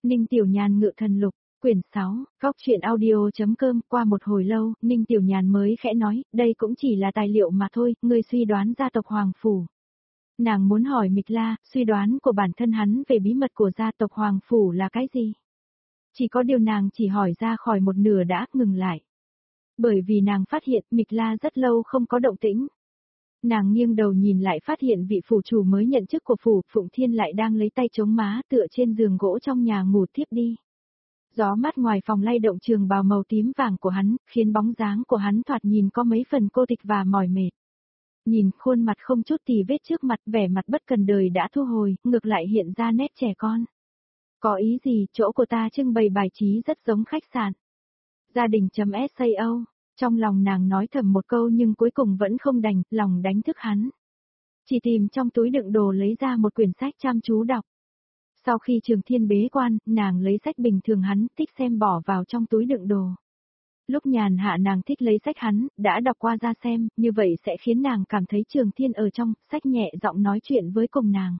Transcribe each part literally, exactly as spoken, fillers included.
Ninh Tiểu Nhàn ngự thần lục, quyển sáu, góc truyện audio.com. Qua một hồi lâu, Ninh Tiểu Nhàn mới khẽ nói, đây cũng chỉ là tài liệu mà thôi, ngươi suy đoán gia tộc Hoàng Phủ. Nàng muốn hỏi Mịch La, suy đoán của bản thân hắn về bí mật của gia tộc Hoàng Phủ là cái gì? Chỉ có điều nàng chỉ hỏi ra khỏi một nửa đã ngừng lại. Bởi vì nàng phát hiện Mịch La rất lâu không có động tĩnh. Nàng nghiêng đầu nhìn lại phát hiện vị phủ chủ mới nhận chức của phủ, Phụng Thiên lại đang lấy tay chống má tựa trên giường gỗ trong nhà ngủ tiếp đi. Gió mát ngoài phòng lay động trường bào màu tím vàng của hắn, khiến bóng dáng của hắn thoạt nhìn có mấy phần cô tịch và mỏi mệt. Nhìn khuôn mặt không chút tì vết trước mặt, vẻ mặt bất cần đời đã thu hồi, ngược lại hiện ra nét trẻ con. Có ý gì, chỗ của ta trưng bày bài trí rất giống khách sạn. Gia đình.sao, trong lòng nàng nói thầm một câu nhưng cuối cùng vẫn không đành, lòng đánh thức hắn. Chỉ tìm trong túi đựng đồ lấy ra một quyển sách chăm chú đọc. Sau khi Trường Thiên bế quan, nàng lấy sách bình thường hắn thích xem bỏ vào trong túi đựng đồ. Lúc nhàn hạ nàng thích lấy sách hắn, đã đọc qua ra xem, như vậy sẽ khiến nàng cảm thấy Trường Thiên ở trong, sách nhẹ giọng nói chuyện với cùng nàng.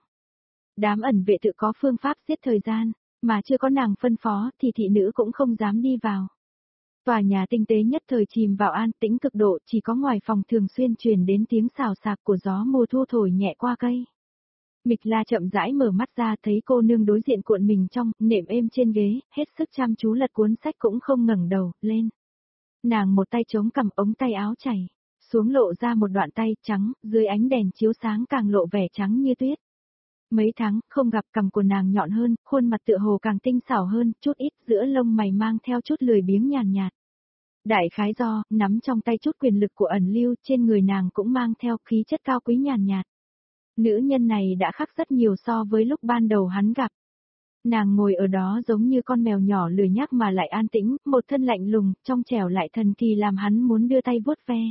Đám ẩn vệ tự có phương pháp giết thời gian, mà chưa có nàng phân phó thì thị nữ cũng không dám đi vào. Tòa nhà tinh tế nhất thời chìm vào an tĩnh cực độ, chỉ có ngoài phòng thường xuyên truyền đến tiếng xào xạc của gió mùa thu thổi nhẹ qua cây. Mịch La chậm rãi mở mắt ra thấy cô nương đối diện cuộn mình trong, nệm êm trên ghế, hết sức chăm chú lật cuốn sách cũng không ngẩng đầu, lên. Nàng một tay chống cằm ống tay áo chảy, xuống lộ ra một đoạn tay trắng, dưới ánh đèn chiếu sáng càng lộ vẻ trắng như tuyết. Mấy tháng, không gặp cằm của nàng nhọn hơn, khuôn mặt tựa hồ càng tinh xảo hơn, chút ít giữa lông mày mang theo chút lười biếng nhàn nhạt. Đại khái do, nắm trong tay chút quyền lực của ẩn lưu, trên người nàng cũng mang theo khí chất cao quý nhàn nhạt. Nữ nhân này đã khác rất nhiều so với lúc ban đầu hắn gặp. Nàng ngồi ở đó giống như con mèo nhỏ lười nhác mà lại an tĩnh, một thân lạnh lùng, trong trẻo lại thần kỳ làm hắn muốn đưa tay vuốt ve.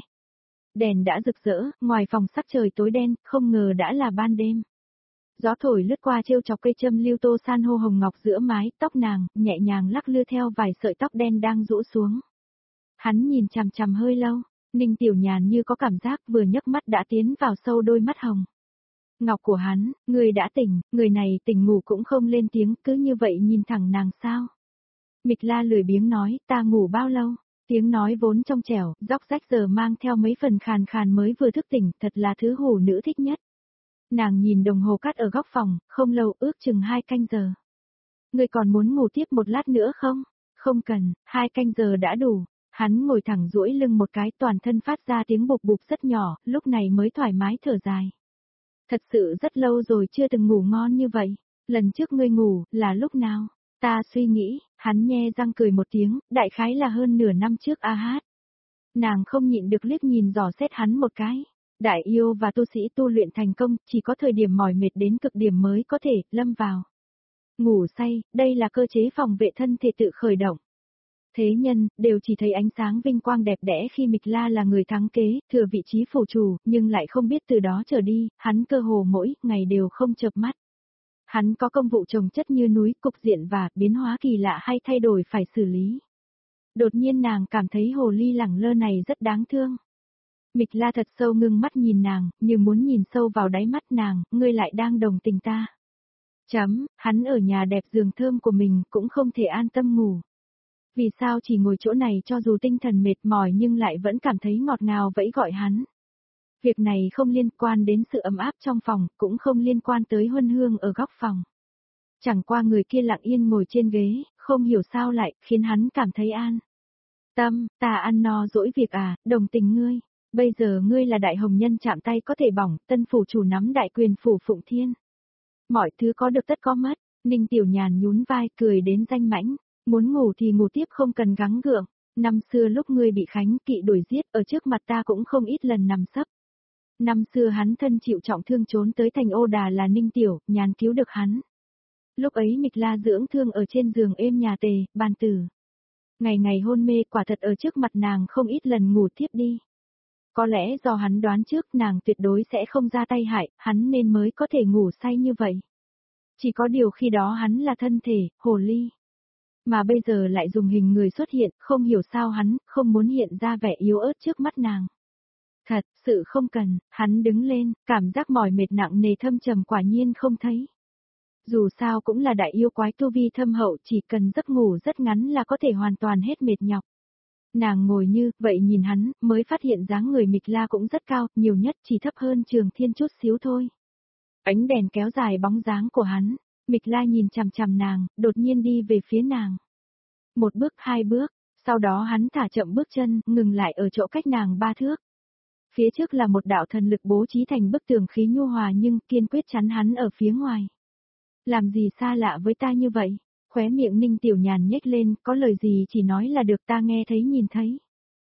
Đèn đã rực rỡ, ngoài phòng sắc trời tối đen, không ngờ đã là ban đêm. Gió thổi lướt qua trêu chọc cây châm lưu tô san hô hồng ngọc giữa mái, tóc nàng, nhẹ nhàng lắc lư theo vài sợi tóc đen đang rũ xuống. Hắn nhìn chằm chằm hơi lâu, Ninh Tiểu Nhàn như có cảm giác vừa nhấc mắt đã tiến vào sâu đôi mắt hồng. Ngọc của hắn, người đã tỉnh, người này tỉnh ngủ cũng không lên tiếng, cứ như vậy nhìn thẳng nàng sao. Mịch La lười biếng nói, ta ngủ bao lâu, tiếng nói vốn trong trẻo, róc rách giờ mang theo mấy phần khàn khàn mới vừa thức tỉnh, thật là thứ hủ nữ thích nhất. Nàng nhìn đồng hồ cát ở góc phòng, không lâu ước chừng hai canh giờ. Người còn muốn ngủ tiếp một lát nữa không? Không cần, hai canh giờ đã đủ. Hắn ngồi thẳng duỗi lưng một cái toàn thân phát ra tiếng bụp bụp rất nhỏ, lúc này mới thoải mái thở dài. Thật sự rất lâu rồi chưa từng ngủ ngon như vậy. Lần trước ngươi ngủ, là lúc nào? Ta suy nghĩ, hắn nhe răng cười một tiếng, đại khái là hơn nửa năm trước a hát. Nàng không nhịn được liếc nhìn dò xét hắn một cái. Đại yêu và tu sĩ tu luyện thành công, chỉ có thời điểm mỏi mệt đến cực điểm mới có thể lâm vào. Ngủ say, đây là cơ chế phòng vệ thân thể tự khởi động. Thế nhân, đều chỉ thấy ánh sáng vinh quang đẹp đẽ khi Mịch La là người thắng kế, thừa vị trí phủ chủ, nhưng lại không biết từ đó trở đi, hắn cơ hồ mỗi ngày đều không chợp mắt. Hắn có công vụ chồng chất như núi, cục diện và biến hóa kỳ lạ hay thay đổi phải xử lý. Đột nhiên nàng cảm thấy hồ ly lẳng lơ này rất đáng thương. Mịch La thật sâu ngưng mắt nhìn nàng, như muốn nhìn sâu vào đáy mắt nàng, ngươi lại đang đồng tình ta. Chấm, hắn ở nhà đẹp giường thơm của mình cũng không thể an tâm ngủ. Vì sao chỉ ngồi chỗ này cho dù tinh thần mệt mỏi nhưng lại vẫn cảm thấy ngọt ngào vẫy gọi hắn. Việc này không liên quan đến sự ấm áp trong phòng, cũng không liên quan tới huân hương ở góc phòng. Chẳng qua người kia lặng yên ngồi trên ghế, không hiểu sao lại, khiến hắn cảm thấy an tâm, ta ăn no dỗi việc à, đồng tình ngươi. Bây giờ ngươi là đại hồng nhân chạm tay có thể bỏng, tân phủ chủ nắm đại quyền phủ Phụng Thiên. Mọi thứ có được tất có mất, Ninh Tiểu Nhàn nhún vai cười đến danh mãnh. Muốn ngủ thì ngủ tiếp không cần gắng gượng, năm xưa lúc ngươi bị Khánh Kỵ đuổi giết ở trước mặt ta cũng không ít lần nằm sấp. Năm xưa hắn thân chịu trọng thương trốn tới thành Ô Đà là Ninh Tiểu, Nhàn cứu được hắn. Lúc ấy Mịch La dưỡng thương ở trên giường êm nhà tề, bàn tử. Ngày ngày hôn mê quả thật ở trước mặt nàng không ít lần ngủ tiếp đi. Có lẽ do hắn đoán trước nàng tuyệt đối sẽ không ra tay hại, hắn nên mới có thể ngủ say như vậy. Chỉ có điều khi đó hắn là thân thể, hồ ly. Mà bây giờ lại dùng hình người xuất hiện, không hiểu sao hắn không muốn hiện ra vẻ yếu ớt trước mắt nàng. Thật sự không cần, hắn đứng lên, cảm giác mỏi mệt nặng nề thâm trầm quả nhiên không thấy. Dù sao cũng là đại yêu quái tu vi thâm hậu, chỉ cần giấc ngủ rất ngắn là có thể hoàn toàn hết mệt nhọc. Nàng ngồi như, vậy nhìn hắn, mới phát hiện dáng người Mịch La cũng rất cao, nhiều nhất chỉ thấp hơn Trường Thiên chút xíu thôi. Ánh đèn kéo dài bóng dáng của hắn, Mịch La nhìn chằm chằm nàng, đột nhiên đi về phía nàng. Một bước hai bước, sau đó hắn thả chậm bước chân, ngừng lại ở chỗ cách nàng ba thước. Phía trước là một đạo thần lực bố trí thành bức tường khí nhu hòa nhưng kiên quyết chắn hắn ở phía ngoài. Làm gì xa lạ với ta như vậy? Khóe miệng Ninh Tiểu Nhàn nhếch lên, có lời gì chỉ nói là được, ta nghe thấy nhìn thấy.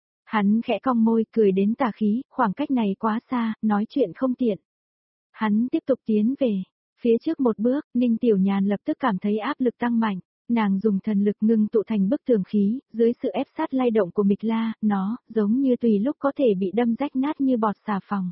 Hắn khẽ cong môi cười đến tà khí, khoảng cách này quá xa, nói chuyện không tiện. Hắn tiếp tục tiến về. Phía trước một bước, Ninh Tiểu Nhàn lập tức cảm thấy áp lực tăng mạnh. Nàng dùng thần lực ngưng tụ thành bức tường khí, dưới sự ép sát lay động của Mịch La, nó, giống như tùy lúc có thể bị đâm rách nát như bọt xà phòng.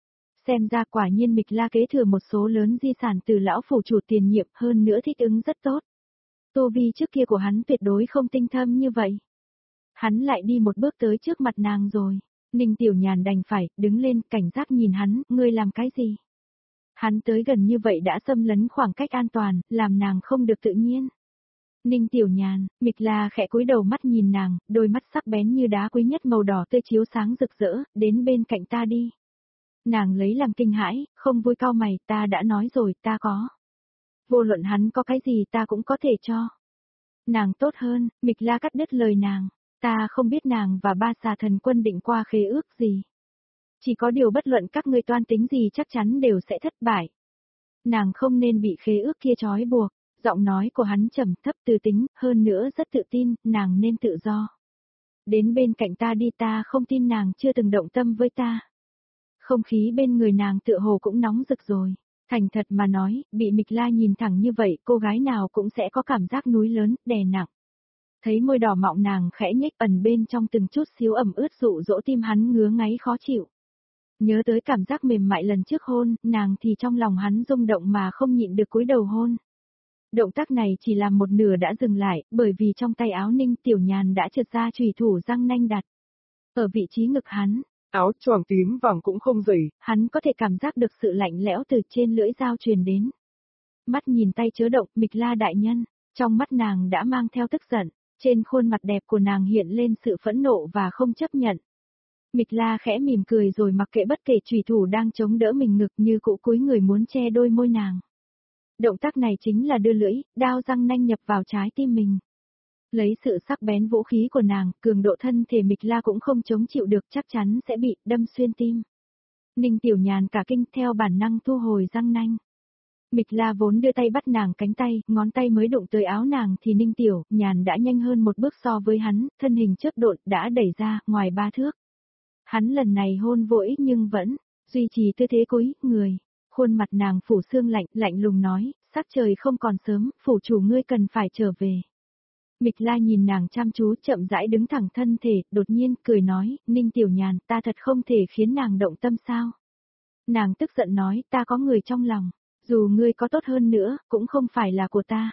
Xem ra quả nhiên Mịch La kế thừa một số lớn di sản từ lão phủ chủ tiền nhiệm, hơn nữa thích ứng rất tốt. Tu vi trước kia của hắn tuyệt đối không tinh thâm như vậy. Hắn lại đi một bước tới trước mặt nàng rồi. Ninh Tiểu Nhàn đành phải, đứng lên, cảnh giác nhìn hắn, ngươi làm cái gì? Hắn tới gần như vậy đã xâm lấn khoảng cách an toàn, làm nàng không được tự nhiên. Ninh Tiểu Nhàn, Mịch La khẽ cúi đầu mắt nhìn nàng, đôi mắt sắc bén như đá quý nhất màu đỏ tươi chiếu sáng rực rỡ, đến bên cạnh ta đi. Nàng lấy làm kinh hãi, không vui cau mày, ta đã nói rồi, ta có. Vô luận hắn có cái gì ta cũng có thể cho. Nàng tốt hơn, Mịch La cắt đứt lời nàng, ta không biết nàng và ba xà thần quân định qua khế ước gì. Chỉ có điều bất luận các ngươi toan tính gì chắc chắn đều sẽ thất bại. Nàng không nên bị khế ước kia trói buộc. Giọng nói của hắn trầm thấp từ tính, hơn nữa rất tự tin, nàng nên tự do. Đến bên cạnh ta đi, ta không tin nàng chưa từng động tâm với ta. Không khí bên người nàng tựa hồ cũng nóng rực rồi. Thành thật mà nói, bị Mịch La nhìn thẳng như vậy, cô gái nào cũng sẽ có cảm giác núi lớn, đè nặng. Thấy môi đỏ mọng nàng khẽ nhếch ẩn bên trong từng chút xíu ẩm ướt dụ dỗ tim hắn ngứa ngáy khó chịu. Nhớ tới cảm giác mềm mại lần trước hôn, nàng thì trong lòng hắn rung động mà không nhịn được cúi đầu hôn. Động tác này chỉ làm một nửa đã dừng lại, bởi vì trong tay áo Ninh Tiểu Nhàn đã trượt ra chùy thủ răng nanh đặt. Ở vị trí ngực hắn, áo choàng tím vàng cũng không dày. Hắn có thể cảm giác được sự lạnh lẽo từ trên lưỡi dao truyền đến. Mắt nhìn tay chớ động, Mịch La đại nhân, trong mắt nàng đã mang theo tức giận, trên khuôn mặt đẹp của nàng hiện lên sự phẫn nộ và không chấp nhận. Mịch La khẽ mỉm cười rồi mặc kệ bất kể chùy thủ đang chống đỡ mình ngực như cũ cúi người muốn che đôi môi nàng. Động tác này chính là đưa lưỡi, đao răng nanh nhập vào trái tim mình. Lấy sự sắc bén vũ khí của nàng, cường độ thân thể Mịch La cũng không chống chịu được, chắc chắn sẽ bị đâm xuyên tim. Ninh Tiểu Nhàn cả kinh theo bản năng thu hồi răng nanh. Mịch La vốn đưa tay bắt nàng cánh tay, ngón tay mới đụng tới áo nàng thì Ninh Tiểu Nhàn đã nhanh hơn một bước so với hắn, thân hình chớp độn đã đẩy ra ngoài ba thước. Hắn lần này hôn vô ích nhưng vẫn duy trì tư thế cúi người. Khuôn mặt nàng phủ sương lạnh, lạnh lùng nói, sắc trời không còn sớm, phủ chủ ngươi cần phải trở về. Mịch La nhìn nàng chăm chú chậm rãi đứng thẳng thân thể, đột nhiên cười nói, Ninh Tiểu Nhàn, ta thật không thể khiến nàng động tâm sao. Nàng tức giận nói, ta có người trong lòng, dù ngươi có tốt hơn nữa, cũng không phải là của ta.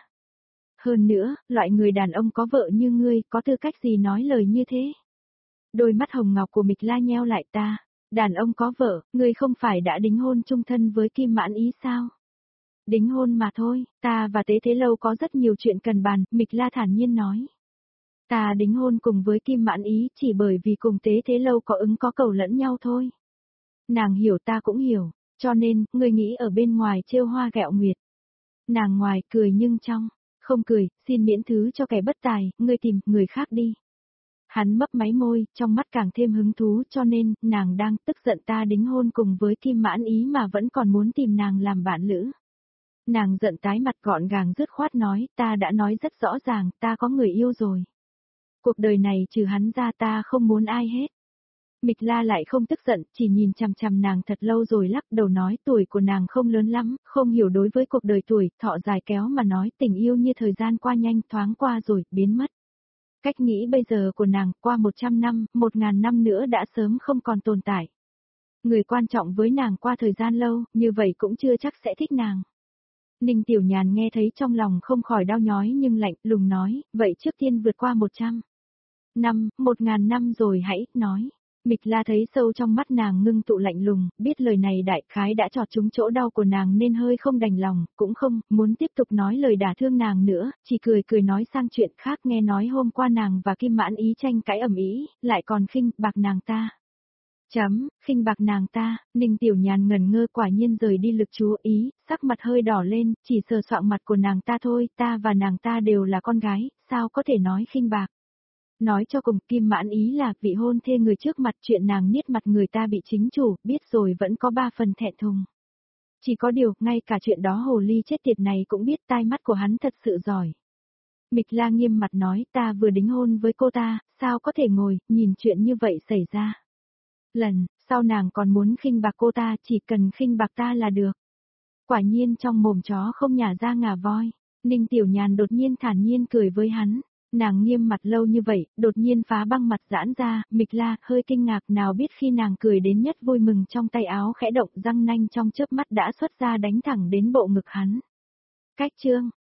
Hơn nữa, loại người đàn ông có vợ như ngươi, có tư cách gì nói lời như thế. Đôi mắt hồng ngọc của Mịch La nheo lại, ta. Đàn ông có vợ, ngươi không phải đã đính hôn chung thân với Kim Mãn Ý sao? Đính hôn mà thôi, ta và Tế Thế Lâu có rất nhiều chuyện cần bàn, Mịch La thản nhiên nói. Ta đính hôn cùng với Kim Mãn Ý chỉ bởi vì cùng Tế Thế Lâu có ứng có cầu lẫn nhau thôi. Nàng hiểu ta cũng hiểu, cho nên, ngươi nghĩ ở bên ngoài trêu hoa gẹo nguyệt. Nàng ngoài cười nhưng trong, không cười, xin miễn thứ cho kẻ bất tài, ngươi tìm người khác đi. Hắn mấp máy môi, trong mắt càng thêm hứng thú cho nên, nàng đang tức giận ta đính hôn cùng với Kim Mãn Ý mà vẫn còn muốn tìm nàng làm bạn lữ. Nàng giận tái mặt gọn gàng dứt khoát nói, ta đã nói rất rõ ràng, ta có người yêu rồi. Cuộc đời này trừ hắn ra ta không muốn ai hết. Mịch La lại không tức giận, chỉ nhìn chằm chằm nàng thật lâu rồi lắc đầu nói tuổi của nàng không lớn lắm, không hiểu đối với cuộc đời tuổi, thọ dài kéo mà nói tình yêu như thời gian qua nhanh thoáng qua rồi, biến mất. Cách nghĩ bây giờ của nàng, qua một trăm năm, một ngàn năm nữa đã sớm không còn tồn tại. Người quan trọng với nàng qua thời gian lâu, như vậy cũng chưa chắc sẽ thích nàng. Ninh Tiểu Nhàn nghe thấy trong lòng không khỏi đau nhói nhưng lạnh lùng nói, vậy trước tiên vượt qua một trăm năm, một ngàn năm rồi hãy nói. Mịch La thấy sâu trong mắt nàng ngưng tụ lạnh lùng, biết lời này đại khái đã chọt trúng chỗ đau của nàng nên hơi không đành lòng, cũng không muốn tiếp tục nói lời đả thương nàng nữa, chỉ cười cười nói sang chuyện khác, nghe nói hôm qua nàng và Kim Mãn Ý tranh cãi ầm ĩ, lại còn khinh bạc nàng ta. Chấm, khinh bạc nàng ta, Ninh Tiểu Nhàn ngẩn ngơ, quả nhiên rời đi lực chú ý, sắc mặt hơi đỏ lên, chỉ sờ soạng mặt của nàng ta thôi, ta và nàng ta đều là con gái, sao có thể nói khinh bạc. Nói cho cùng, Kim Mãn Ý là vị hôn thê người trước mặt, chuyện nàng niết mặt người ta bị chính chủ, biết rồi vẫn có ba phần thẹn thùng. Chỉ có điều, ngay cả chuyện đó hồ ly chết tiệt này cũng biết, tai mắt của hắn thật sự giỏi. Mịch La nghiêm mặt nói, ta vừa đính hôn với cô ta, sao có thể ngồi, nhìn chuyện như vậy xảy ra. Lần sau nàng còn muốn khinh bạc cô ta, chỉ cần khinh bạc ta là được. Quả nhiên trong mồm chó không nhả ra ngà voi. Ninh Tiểu Nhàn đột nhiên thản nhiên cười với hắn. Nàng nghiêm mặt lâu như vậy, đột nhiên phá băng mặt giãn ra, Mịch La hơi kinh ngạc, nào biết khi nàng cười đến nhất vui mừng, trong tay áo khẽ động, răng nanh trong chớp mắt đã xuất ra đánh thẳng đến bộ ngực hắn. Cách chương